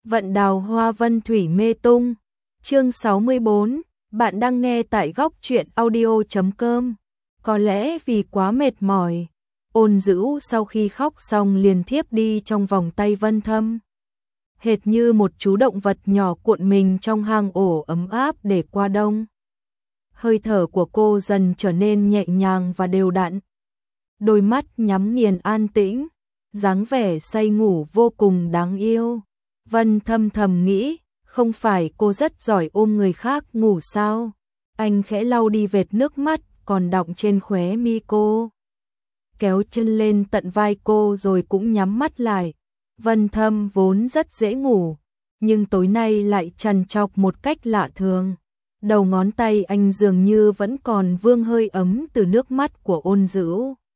Vận đào hoa vân thủy mê tung. Chương 64, bạn đang nghe tại góc truyện audio.com. Có lẽ vì quá mệt mỏi, Ôn Dữ sau khi khóc xong liền thiếp đi trong vòng tay Vân Thâm. Hệt như một chú động vật nhỏ cuộn mình trong hang ổ ấm áp để qua đông. Hơi thở của cô dần trở nên nhẹ nhàng và đều đặn. Đôi mắt nhắm nghiền an tĩnh, dáng vẻ say ngủ vô cùng đáng yêu. Vân Thâm thầm nghĩ, không phải cô rất giỏi ôm người khác ngủ sao? Anh khẽ lau đi vệt nước mắt còn đọng trên khóe mi cô. Kéo chân lên tận vai cô rồi cũng nhắm mắt lại. Vân Thâm vốn rất dễ ngủ, nhưng tối nay lại trằn trọc một cách lạ thường. Đầu ngón tay anh dường như vẫn còn vương hơi ấm từ nước mắt của Ôn Dữ.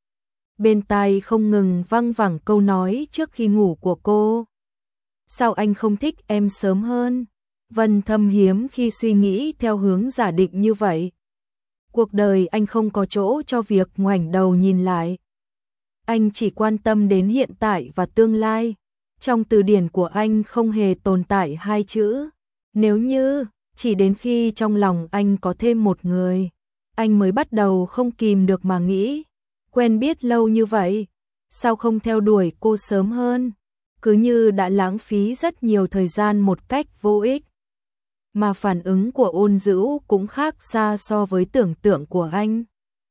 Bên tai không ngừng văng vẳng câu nói trước khi ngủ của cô. Sao anh không thích em sớm hơn? Vân Thâm hiếm khi suy nghĩ theo hướng giả định như vậy. Cuộc đời anh không có chỗ cho việc ngoảnh đầu nhìn lại. Anh chỉ quan tâm đến hiện tại và tương lai. Trong từ điển của anh không hề tồn tại hai chữ nếu như, chỉ đến khi trong lòng anh có thêm một người, anh mới bắt đầu không kìm được mà nghĩ, quen biết lâu như vậy, sao không theo đuổi cô sớm hơn? Cứ như đã lãng phí rất nhiều thời gian một cách vô ích. Mà phản ứng của Ôn Dữ cũng khác xa so với tưởng tượng của anh.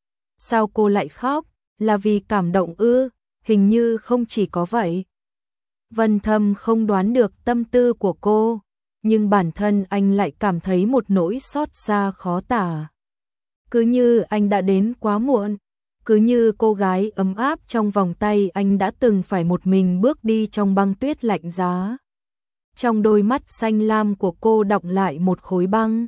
Sao cô lại khóc? Là vì cảm động ư? Hình như không chỉ có vậy. Vân Thâm không đoán được tâm tư của cô, nhưng bản thân anh lại cảm thấy một nỗi xót xa khó tả. Cứ như anh đã đến quá muộn, cứ như cô gái ấm áp trong vòng tay anh đã từng phải một mình bước đi trong băng tuyết lạnh giá. Trong đôi mắt xanh lam của cô đọng lại một khối băng.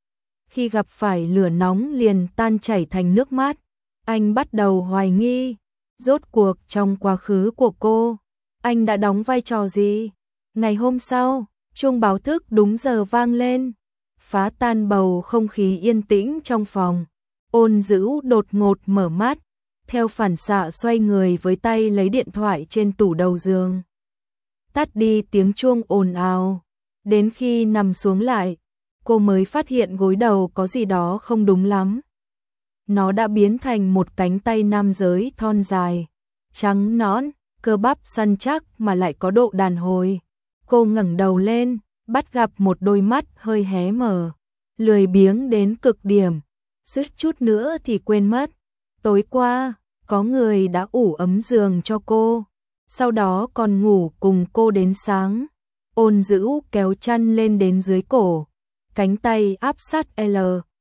Khi gặp phải lửa nóng liền tan chảy thành nước mắt, anh bắt đầu hoài nghi, rốt cuộc trong quá khứ của cô, anh đã đóng vai trò gì? Ngày hôm sau, chuông báo thức đúng giờ vang lên, phá tan bầu không khí yên tĩnh trong phòng. Ôn Dữ đột ngột mở mắt, theo phản xạ xoay người với tay lấy điện thoại trên tủ đầu giường. Tắt đi tiếng chuông ồn ào, đến khi nằm xuống lại, cô mới phát hiện gối đầu có gì đó không đúng lắm. Nó đã biến thành một cánh tay nam giới thon dài, trắng nõn, cơ bắp săn chắc mà lại có độ đàn hồi. Cô ngẩng đầu lên, bắt gặp một đôi mắt hơi hé mở, lười biếng đến cực điểm, suýt chút nữa thì quên mất. Tối qua, có người đã ủ ấm giường cho cô, sau đó còn ngủ cùng cô đến sáng. Ôn Dữ kéo chăn lên đến dưới cổ, cánh tay áp sát L,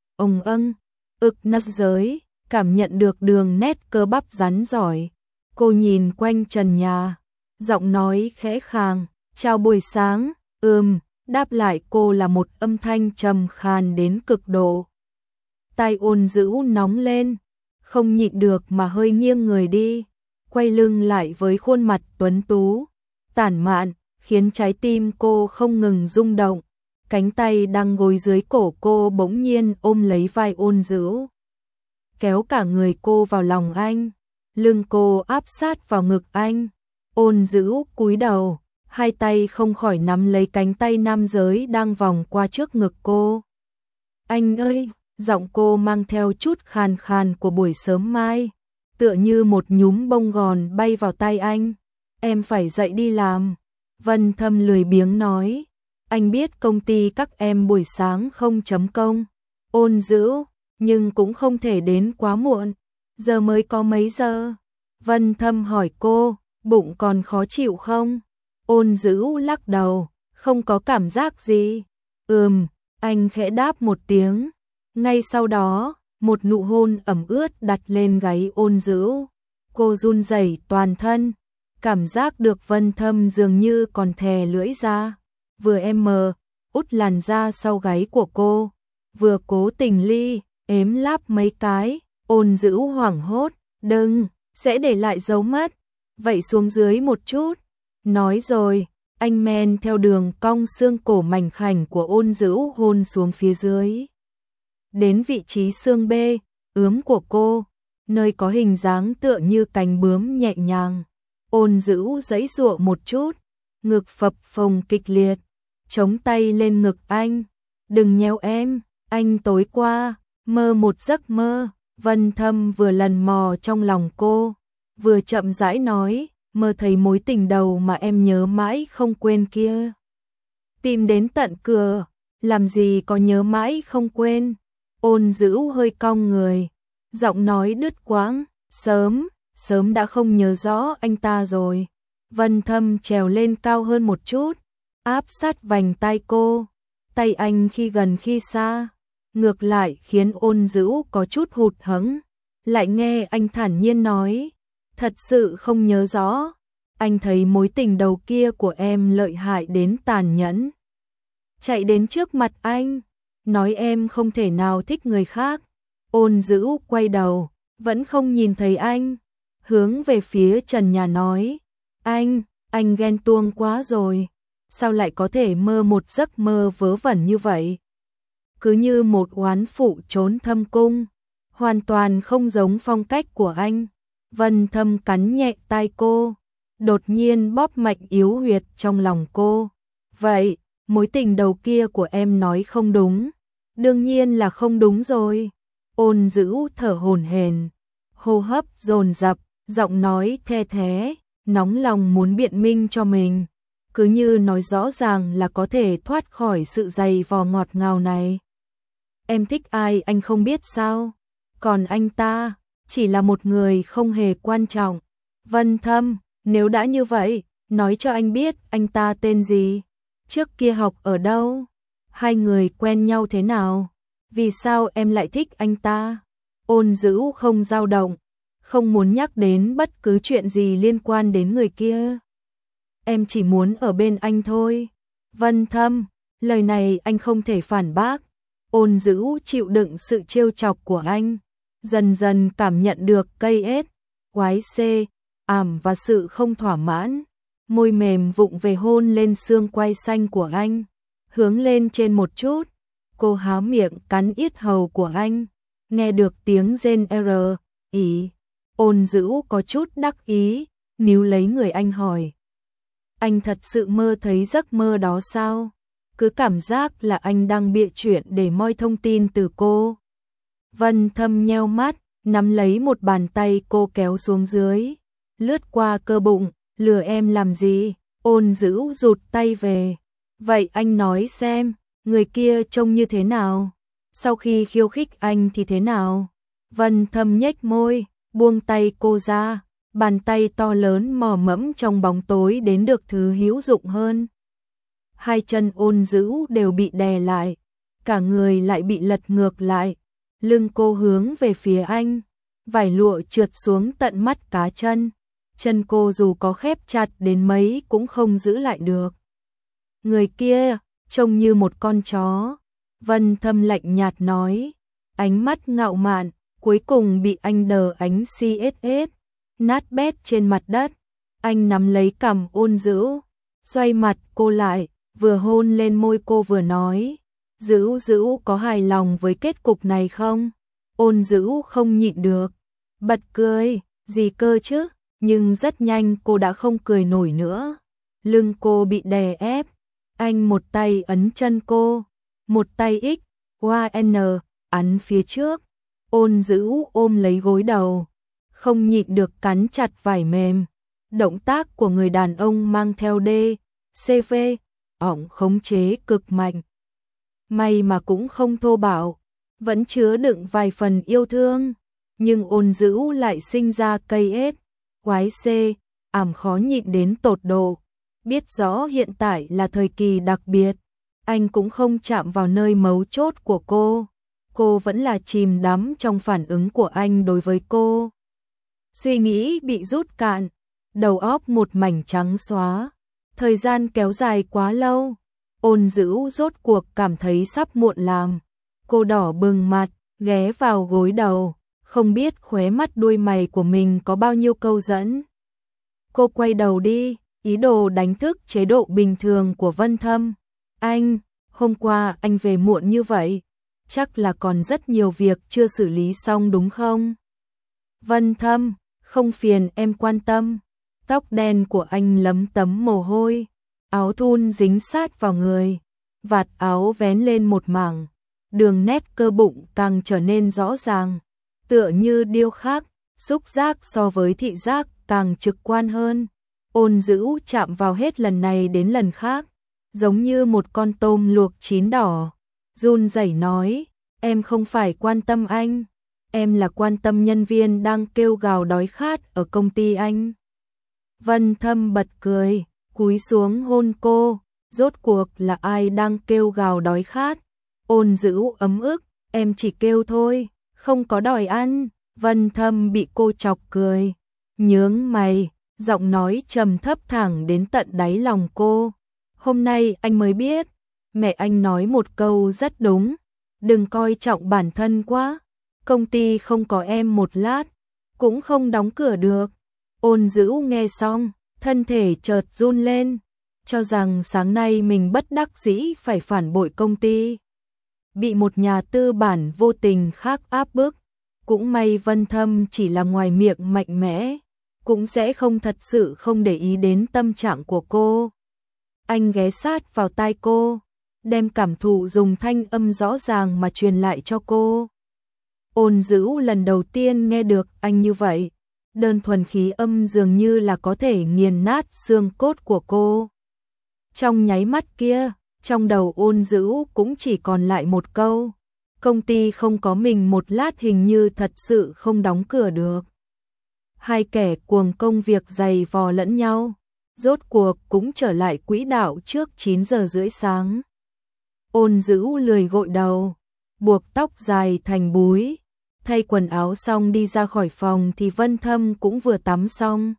ực nắt giới, cảm nhận được đường nét cơ bắp rắn giỏi. Cô nhìn quanh trần nhà, giọng nói khẽ khàng, chào buổi sáng, đáp lại cô là một âm thanh trầm khàn đến cực độ. Tai Ôn Dữ nóng lên, không nhịn được mà hơi nghiêng người đi, quay lưng lại với khuôn mặt tuấn tú, tản mạn, khiến trái tim cô không ngừng rung động. Cánh tay đang gối dưới cổ cô bỗng nhiên ôm lấy vai Ôn Dữ, kéo cả người cô vào lòng anh, lưng cô áp sát vào ngực anh. Ôn Dữ cúi đầu, hai tay không khỏi nắm lấy cánh tay nam giới đang vòng qua trước ngực cô. Anh ơi, giọng cô mang theo chút khàn khàn của buổi sớm mai, tựa như một nhúm bông gòn bay vào tai anh. Em phải dậy đi làm. Vân Thâm lười biếng nói, anh biết công ty các em buổi sáng không chấm công. Ôn Dữ, nhưng cũng không thể đến quá muộn. Giờ mới có mấy giờ? Vân Thâm hỏi cô, bụng còn khó chịu không? Ôn Dữ lắc đầu, không có cảm giác gì. Anh khẽ đáp một tiếng. Ngay sau đó, một nụ hôn ẩm ướt đặt lên gáy Ôn Dữ. Cô run rẩy toàn thân, cảm giác được Vân Thâm dường như còn thè lưỡi ra, vừa út làn da sau gáy của cô, vừa cố tình ếm láp mấy cái. Ôn Dữ hoảng hốt, đừng, sẽ để lại dấu mất. Vậy xuống dưới một chút. Nói rồi, anh men theo đường cong xương cổ mảnh khảnh của Ôn Dữ hôn xuống phía dưới. Đến vị trí xương bê, ướm của cô, nơi có hình dáng tựa như cánh bướm nhẹ nhàng. Ôn Dữ giãy giụa một chút, ngực phập phồng kịch liệt, chống tay lên ngực anh. Đừng nhéo em, anh tối qua, mơ một giấc mơ. Vân Thâm vừa lần mò trong lòng cô, vừa chậm rãi nói, mơ thấy mối tình đầu mà em nhớ mãi không quên kia. Tìm đến tận cửa, làm gì có nhớ mãi không quên. Ôn Dữ hơi cong người, giọng nói đứt quãng, sớm đã không nhớ rõ anh ta rồi. Vân Thâm trèo lên cao hơn một chút, áp sát vành tai cô, tay anh khi gần khi xa, ngược lại khiến Ôn Dữ có chút hụt hẫng, lại nghe anh thản nhiên nói, thật sự không nhớ rõ, anh thấy mối tình đầu kia của em lợi hại đến tàn nhẫn. Chạy đến trước mặt anh, nói em không thể nào thích người khác. Ôn Dữ quay đầu, vẫn không nhìn thấy anh, hướng về phía trần nhà nói, anh ghen tuông quá rồi, sao lại có thể mơ một giấc mơ vớ vẩn như vậy? Cứ như một oán phụ trốn thâm cung, hoàn toàn không giống phong cách của anh. Vân Thâm cắn nhẹ tai cô, đột nhiên bóp mạnh yếu huyệt trong lòng cô. Vậy, mối tình đầu kia của em nói không đúng? Đương nhiên là không đúng rồi. Ôn Dữ thở hổn hển, hô hấp dồn dập, giọng nói the thé, nóng lòng muốn biện minh cho mình, cứ như nói rõ ràng là có thể thoát khỏi sự dày vò ngọt ngào này. Em thích ai anh không biết sao? Còn anh ta, chỉ là một người không hề quan trọng. Vân Thâm, nếu đã như vậy, nói cho anh biết anh ta tên gì? Trước kia học ở đâu? Hai người quen nhau thế nào? Vì sao em lại thích anh ta? Ôn Dữ không dao động, không muốn nhắc đến bất cứ chuyện gì liên quan đến người kia. Em chỉ muốn ở bên anh thôi. Vân Thâm, lời này anh không thể phản bác. Ôn Dữ chịu đựng sự trêu chọc của anh, dần dần cảm nhận được cây ết, quái xê, ảm và sự không thỏa mãn. Môi mềm vụng về hôn lên xương quai xanh của anh, hướng lên trên một chút. Cô há miệng cắn yết hầu của anh, nghe được tiếng rên ý. Ôn Dữ có chút đắc ý, níu lấy người anh hỏi. Anh thật sự mơ thấy giấc mơ đó sao? Cứ cảm giác là anh đang bịa chuyện để moi thông tin từ cô. Vân Thâm nheo mắt, nắm lấy một bàn tay cô kéo xuống dưới, lướt qua cơ bụng, lừa em làm gì? Ôn Dữ rụt tay về. Vậy anh nói xem, người kia trông như thế nào? Sau khi khiêu khích anh thì thế nào? Vân Thâm nhếch môi, buông tay cô ra, bàn tay to lớn mò mẫm trong bóng tối đến được thứ hữu dụng hơn. Hai chân Ôn Dữ đều bị đè lại, cả người lại bị lật ngược lại, lưng cô hướng về phía anh, vải lụa trượt xuống tận mắt cá chân, chân cô dù có khép chặt đến mấy cũng không giữ lại được. Người kia, trông như một con chó. Vân Thâm lạnh nhạt nói, ánh mắt ngạo mạn, cuối cùng bị anh đờ ánh CSS, nát bét trên mặt đất. Anh nắm lấy cằm Ôn Dữ, xoay mặt cô lại, vừa hôn lên môi cô vừa nói, Dữ có hài lòng với kết cục này không? Ôn Dữ không nhịn được, bật cười, gì cơ chứ, nhưng rất nhanh cô đã không cười nổi nữa. Lưng cô bị đè ép, anh một tay ấn chân cô, một tay YN ấn phía trước. Ôn Dữ ôm lấy gối đầu, không nhịn được cắn chặt vải mềm. Động tác của người đàn ông mang theo CV, ỏng khống chế cực mạnh. May mà cũng không thô bạo, vẫn chứa đựng vài phần yêu thương, nhưng Ôn Dữ lại sinh ra cây ết, quái xê, ảm khó nhịn đến tột độ. Biết rõ hiện tại là thời kỳ đặc biệt, anh cũng không chạm vào nơi mấu chốt của cô vẫn là chìm đắm trong phản ứng của anh đối với cô. Suy nghĩ bị rút cạn, đầu óc một mảnh trắng xóa, thời gian kéo dài quá lâu, Ôn Dữ rốt cuộc cảm thấy sắp muộn làm. Cô đỏ bừng mặt, ghé vào gối đầu, không biết khóe mắt đuôi mày của mình có bao nhiêu câu dẫn. Cô quay đầu đi, ý đồ đánh thức chế độ bình thường của Vân Thâm. Anh, hôm qua anh về muộn như vậy, chắc là còn rất nhiều việc chưa xử lý xong đúng không? Vân Thâm, không phiền em quan tâm. Tóc đen của anh lấm tấm mồ hôi, áo thun dính sát vào người, vạt áo vén lên một mảng, đường nét cơ bụng càng trở nên rõ ràng, tựa như điêu khắc, xúc giác so với thị giác càng trực quan hơn. Ôn Dữ chạm vào hết lần này đến lần khác, giống như một con tôm luộc chín đỏ, run rẩy nói, em không phải quan tâm anh, em là quan tâm nhân viên đang kêu gào đói khát ở công ty anh. Vân Thâm bật cười, cúi xuống hôn cô, rốt cuộc là ai đang kêu gào đói khát? Ôn Dữ ấm ức, em chỉ kêu thôi, không có đòi ăn. Vân Thâm bị cô chọc cười, nhướng mày, giọng nói trầm thấp thẳng đến tận đáy lòng cô. Hôm nay anh mới biết, mẹ anh nói một câu rất đúng, đừng coi trọng bản thân quá, công ty không có em một lát, cũng không đóng cửa được. Ôn Dữ nghe xong, thân thể chợt run lên, cho rằng sáng nay mình bất đắc dĩ phải phản bội công ty, bị một nhà tư bản vô tình khác áp bức. Cũng may Vân Thâm chỉ là ngoài miệng mạnh mẽ, cũng sẽ không thật sự không để ý đến tâm trạng của cô. Anh ghé sát vào tai cô, đem cảm thụ dùng thanh âm rõ ràng mà truyền lại cho cô. Ôn Dữ lần đầu tiên nghe được anh như vậy, đơn thuần khí âm dường như là có thể nghiền nát xương cốt của cô. Trong nháy mắt kia, trong đầu Ôn Dữ cũng chỉ còn lại một câu, công ty không có mình một lát hình như thật sự không đóng cửa được. Hai kẻ cuồng công việc dày vò lẫn nhau, rốt cuộc cũng trở lại quỹ đạo trước 9 giờ rưỡi sáng. Ôn Dữ lười gội đầu, buộc tóc dài thành búi, thay quần áo xong đi ra khỏi phòng thì Vân Thâm cũng vừa tắm xong.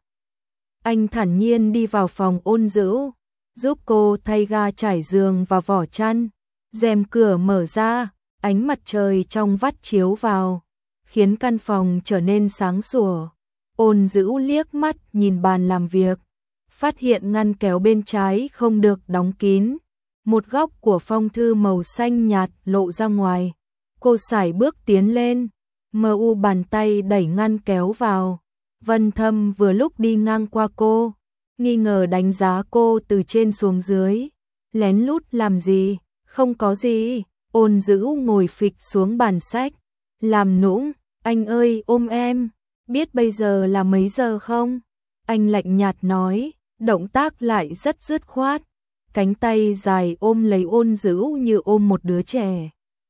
Anh thản nhiên đi vào phòng Ôn Dữ, giúp cô thay ga trải giường và vỏ chăn, rèm cửa mở ra, ánh mặt trời trong vắt chiếu vào, khiến căn phòng trở nên sáng sủa. Ôn Dữ liếc mắt nhìn bàn làm việc, phát hiện ngăn kéo bên trái không được đóng kín, một góc của phong thư màu xanh nhạt lộ ra ngoài. Cô sải bước tiến lên, mờ u bàn tay đẩy ngăn kéo vào. Vân Thâm vừa lúc đi ngang qua cô, nghi ngờ đánh giá cô từ trên xuống dưới. Lén lút làm gì? Không có gì. Ôn Dữ ngồi phịch xuống bàn sách, làm nũng, anh ơi ôm em, biết bây giờ là mấy giờ không? Anh lạnh nhạt nói, động tác lại rất dứt khoát, cánh tay dài ôm lấy Ôn Dữ như ôm một đứa trẻ.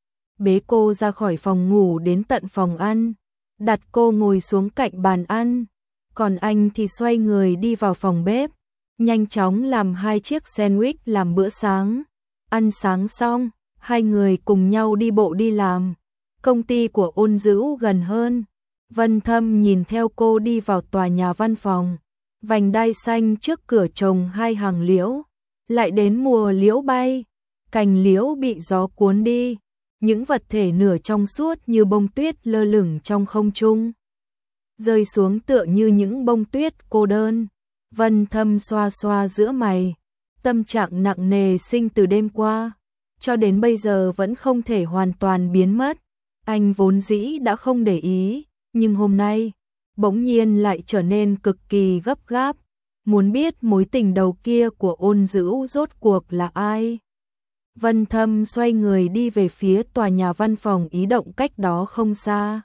Bế cô ra khỏi phòng ngủ đến tận phòng ăn, đặt cô ngồi xuống cạnh bàn ăn, còn anh thì xoay người đi vào phòng bếp, nhanh chóng làm 2 chiếc sandwich làm bữa sáng. Ăn sáng xong, hai người cùng nhau đi bộ đi làm. Công ty của Ôn Dữ gần hơn. Vân Thâm nhìn theo cô đi vào tòa nhà văn phòng, vành đai xanh trước cửa trồng 2 hàng liễu, lại đến mùa liễu bay, cành liễu bị gió cuốn đi, những vật thể nửa trong suốt như bông tuyết lơ lửng trong không trung, rơi xuống tựa như những bông tuyết cô đơn. Vân Thâm xoa xoa giữa mày, tâm trạng nặng nề sinh từ đêm qua, cho đến bây giờ vẫn không thể hoàn toàn biến mất. Anh vốn dĩ đã không để ý, nhưng hôm nay, bỗng nhiên lại trở nên cực kỳ gấp gáp, muốn biết mối tình đầu kia của Ôn Dữ rốt cuộc là ai. Vân Thâm xoay người đi về phía tòa nhà văn phòng ý động cách đó không xa.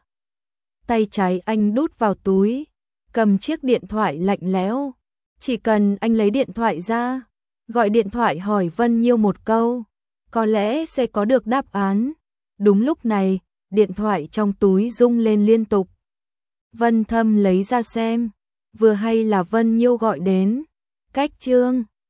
Tay trái anh đút vào túi, cầm chiếc điện thoại lạnh lẽo. Chỉ cần anh lấy điện thoại ra, gọi điện thoại hỏi Vân Nhiêu một câu, có lẽ sẽ có được đáp án. Đúng lúc này, điện thoại trong túi rung lên liên tục. Vân Thâm lấy ra xem, vừa hay là Vân Nhiêu gọi đến. Cách Trương